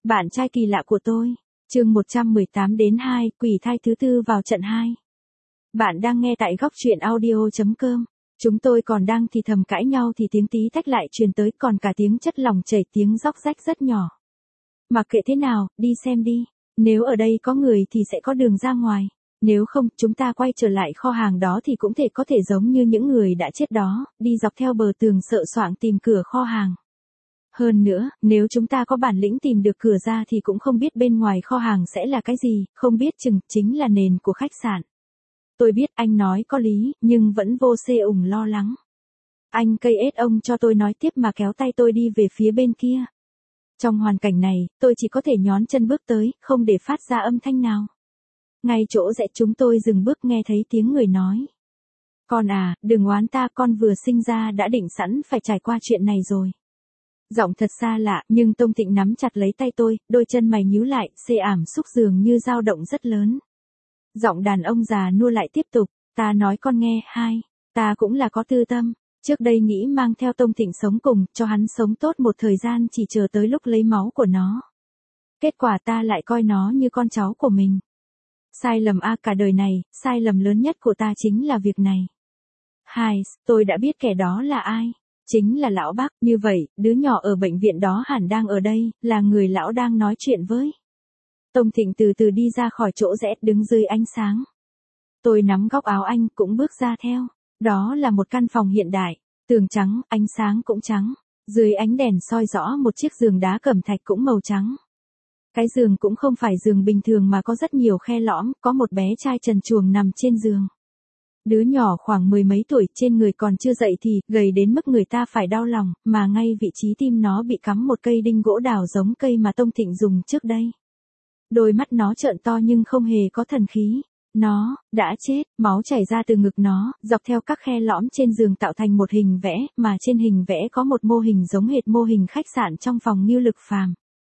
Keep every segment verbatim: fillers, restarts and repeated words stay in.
Bạn trai kỳ lạ của tôi. Chương một trăm mười tám đến hai, quỷ thai thứ tư vào trận hai. Bạn đang nghe tại góc truyện audio chấm com. Chúng tôi còn đang thì thầm cãi nhau thì tiếng tí tách lại truyền tới, còn cả tiếng chất lỏng chảy, tiếng róc rách rất nhỏ. Mặc kệ thế nào, đi xem đi. Nếu ở đây có người thì sẽ có đường ra ngoài. Nếu không, chúng ta quay trở lại kho hàng đó thì cũng thể có thể giống như những người đã chết đó, đi dọc theo bờ tường sợ soạng tìm cửa kho hàng. Hơn nữa, nếu chúng ta có bản lĩnh tìm được cửa ra thì cũng không biết bên ngoài kho hàng sẽ là cái gì, không biết chừng chính là nền của khách sạn. Tôi biết anh nói có lý, nhưng vẫn vô xê ủng lo lắng. Anh cây ết ông cho tôi nói tiếp mà kéo tay tôi đi về phía bên kia. Trong hoàn cảnh này, tôi chỉ có thể nhón chân bước tới, không để phát ra âm thanh nào. Ngay chỗ rẽ chúng tôi dừng bước, nghe thấy tiếng người nói. Con à, đừng oán ta, con vừa sinh ra đã định sẵn phải trải qua chuyện này rồi. Giọng thật xa lạ, nhưng Tông Thịnh nắm chặt lấy tay tôi, đôi chân mày nhíu lại, xê ảm xúc dường như dao động rất lớn. Giọng đàn ông già nua lại tiếp tục, ta nói con nghe, hai, ta cũng là có tư tâm, trước đây nghĩ mang theo Tông Thịnh sống cùng, cho hắn sống tốt một thời gian chỉ chờ tới lúc lấy máu của nó. Kết quả ta lại coi nó như con cháu của mình. Sai lầm a, cả đời này, sai lầm lớn nhất của ta chính là việc này. Hai, tôi đã biết kẻ đó là ai. Chính là lão bác, như vậy, đứa nhỏ ở bệnh viện đó hẳn đang ở đây, là người lão đang nói chuyện với. Tông Thịnh từ từ đi ra khỏi chỗ rẽ, đứng dưới ánh sáng. Tôi nắm góc áo anh, cũng bước ra theo. Đó là một căn phòng hiện đại, tường trắng, ánh sáng cũng trắng. Dưới ánh đèn soi rõ một chiếc giường đá cẩm thạch cũng màu trắng. Cái giường cũng không phải giường bình thường mà có rất nhiều khe lõm, có một bé trai trần truồng nằm trên giường. Đứa nhỏ khoảng mười mấy tuổi, trên người còn chưa dậy thì, gầy đến mức người ta phải đau lòng, mà ngay vị trí tim nó bị cắm một cây đinh gỗ đào giống cây mà Tông Thịnh dùng trước đây. Đôi mắt nó trợn to nhưng không hề có thần khí. Nó, đã chết, máu chảy ra từ ngực nó, dọc theo các khe lõm trên giường tạo thành một hình vẽ, mà trên hình vẽ có một mô hình giống hệt mô hình khách sạn trong phòng Ngưu Lực Phàm.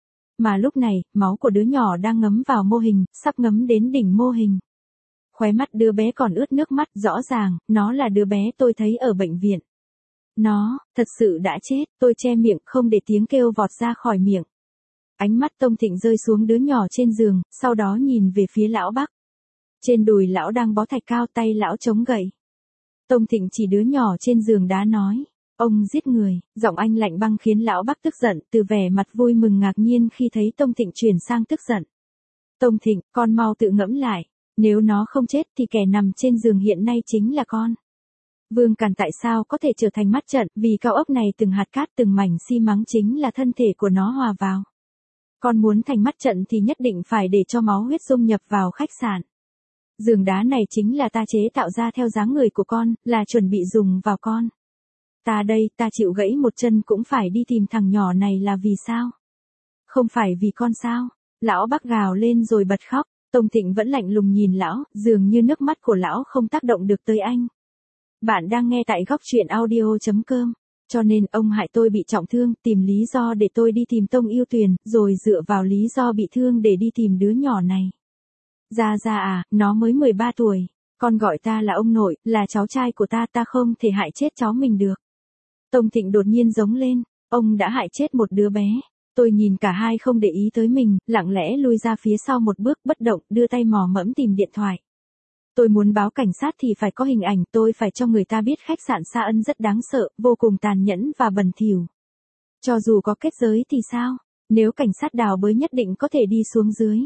Mà lúc này, máu của đứa nhỏ đang ngấm vào mô hình, sắp ngấm đến đỉnh mô hình. Khóe mắt đứa bé còn ướt nước mắt, rõ ràng, nó là đứa bé tôi thấy ở bệnh viện. Nó, thật sự đã chết, tôi che miệng, không để tiếng kêu vọt ra khỏi miệng. Ánh mắt Tông Thịnh rơi xuống đứa nhỏ trên giường, sau đó nhìn về phía lão Bắc. Trên đùi lão đang bó thạch cao, tay lão chống gậy. Tông Thịnh chỉ đứa nhỏ trên giường đá nói, ông giết người, giọng anh lạnh băng khiến lão Bắc tức giận, từ vẻ mặt vui mừng ngạc nhiên khi thấy Tông Thịnh chuyển sang tức giận. Tông Thịnh, con mau tự ngẫm lại. Nếu nó không chết thì kẻ nằm trên giường hiện nay chính là con. Vương Càn tại sao có thể trở thành mắt trận, vì cao ốc này từng hạt cát từng mảnh xi măng chính là thân thể của nó hòa vào. Con muốn thành mắt trận thì nhất định phải để cho máu huyết dung nhập vào khách sạn. Giường đá này chính là ta chế tạo ra theo dáng người của con, là chuẩn bị dùng vào con. Ta đây, ta chịu gãy một chân cũng phải đi tìm thằng nhỏ này là vì sao? Không phải vì con sao? Lão Bắc gào lên rồi bật khóc. Tông Thịnh vẫn lạnh lùng nhìn lão, dường như nước mắt của lão không tác động được tới anh. Bạn đang nghe tại góc truyện audio chấm com. Cho nên ông hại tôi bị trọng thương, tìm lý do để tôi đi tìm Tông Yêu Tuyền, rồi dựa vào lý do bị thương để đi tìm đứa nhỏ này. Ra ra à, nó mới mười ba tuổi. Con gọi ta là ông nội, là cháu trai của ta, ta không thể hại chết cháu mình được. Tông Thịnh đột nhiên giống lên, ông đã hại chết một đứa bé. Tôi nhìn cả hai không để ý tới mình, lặng lẽ lui ra phía sau một bước bất động, đưa tay mò mẫm tìm điện thoại. Tôi muốn báo cảnh sát thì phải có hình ảnh, tôi phải cho người ta biết khách sạn Sa Ân rất đáng sợ, vô cùng tàn nhẫn và bẩn thỉu. Cho dù có kết giới thì sao? Nếu cảnh sát đào bới nhất định có thể đi xuống dưới.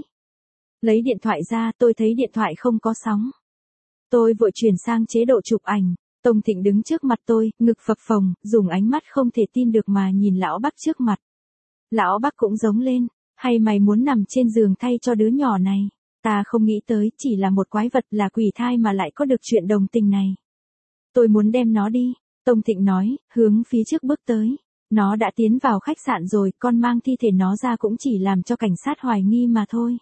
Lấy điện thoại ra, tôi thấy điện thoại không có sóng. Tôi vội chuyển sang chế độ chụp ảnh. Tông Thịnh đứng trước mặt tôi, ngực phập phồng, dùng ánh mắt không thể tin được mà nhìn lão Bắc trước mặt. Lão Bắc cũng giống lên, hay mày muốn nằm trên giường thay cho đứa nhỏ này? Ta không nghĩ tới, chỉ là một quái vật, là quỷ thai mà lại có được chuyện đồng tình này. Tôi muốn đem nó đi, Tông Thịnh nói, hướng phía trước bước tới. Nó đã tiến vào khách sạn rồi, con mang thi thể nó ra cũng chỉ làm cho cảnh sát hoài nghi mà thôi.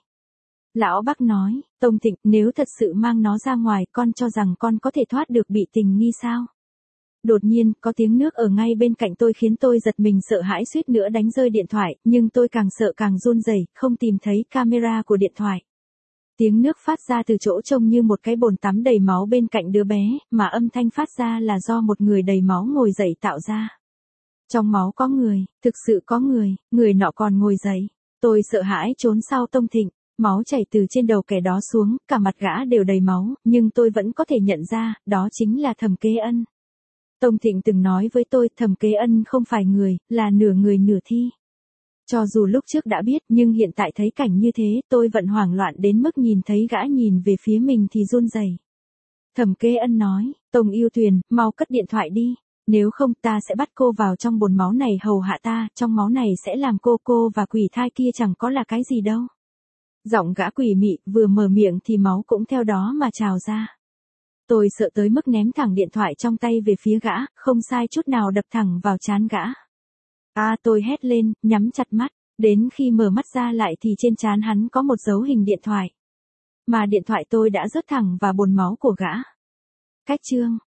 Lão Bắc nói, Tông Thịnh, nếu thật sự mang nó ra ngoài, con cho rằng con có thể thoát được bị tình nghi sao? Đột nhiên, có tiếng nước ở ngay bên cạnh tôi khiến tôi giật mình sợ hãi suýt nữa đánh rơi điện thoại, nhưng tôi càng sợ càng run rẩy, không tìm thấy camera của điện thoại. Tiếng nước phát ra từ chỗ trông như một cái bồn tắm đầy máu bên cạnh đứa bé, mà âm thanh phát ra là do một người đầy máu ngồi dậy tạo ra. Trong máu có người, thực sự có người, người nọ còn ngồi dậy. Tôi sợ hãi trốn sau Tông Thịnh, máu chảy từ trên đầu kẻ đó xuống, cả mặt gã đều đầy máu, nhưng tôi vẫn có thể nhận ra, đó chính là Thẩm Kế Ân. Tông Thịnh từng nói với tôi, Thẩm Kế Ân không phải người, là nửa người nửa thi. Cho dù lúc trước đã biết, nhưng hiện tại thấy cảnh như thế, tôi vẫn hoảng loạn đến mức nhìn thấy gã nhìn về phía mình thì run rẩy. Thẩm Kế Ân nói, Tông Yêu Tuyền, mau cất điện thoại đi, nếu không ta sẽ bắt cô vào trong bồn máu này hầu hạ ta, trong máu này sẽ làm cô cô và quỷ thai kia chẳng có là cái gì đâu. Giọng gã quỷ mị, vừa mở miệng thì máu cũng theo đó mà trào ra. Tôi sợ tới mức ném thẳng điện thoại trong tay về phía gã, không sai chút nào đập thẳng vào trán gã. À, tôi hét lên, nhắm chặt mắt, đến khi mở mắt ra lại thì trên trán hắn có một dấu hình điện thoại. Mà điện thoại tôi đã rớt thẳng vào bồn máu của gã. Cách chương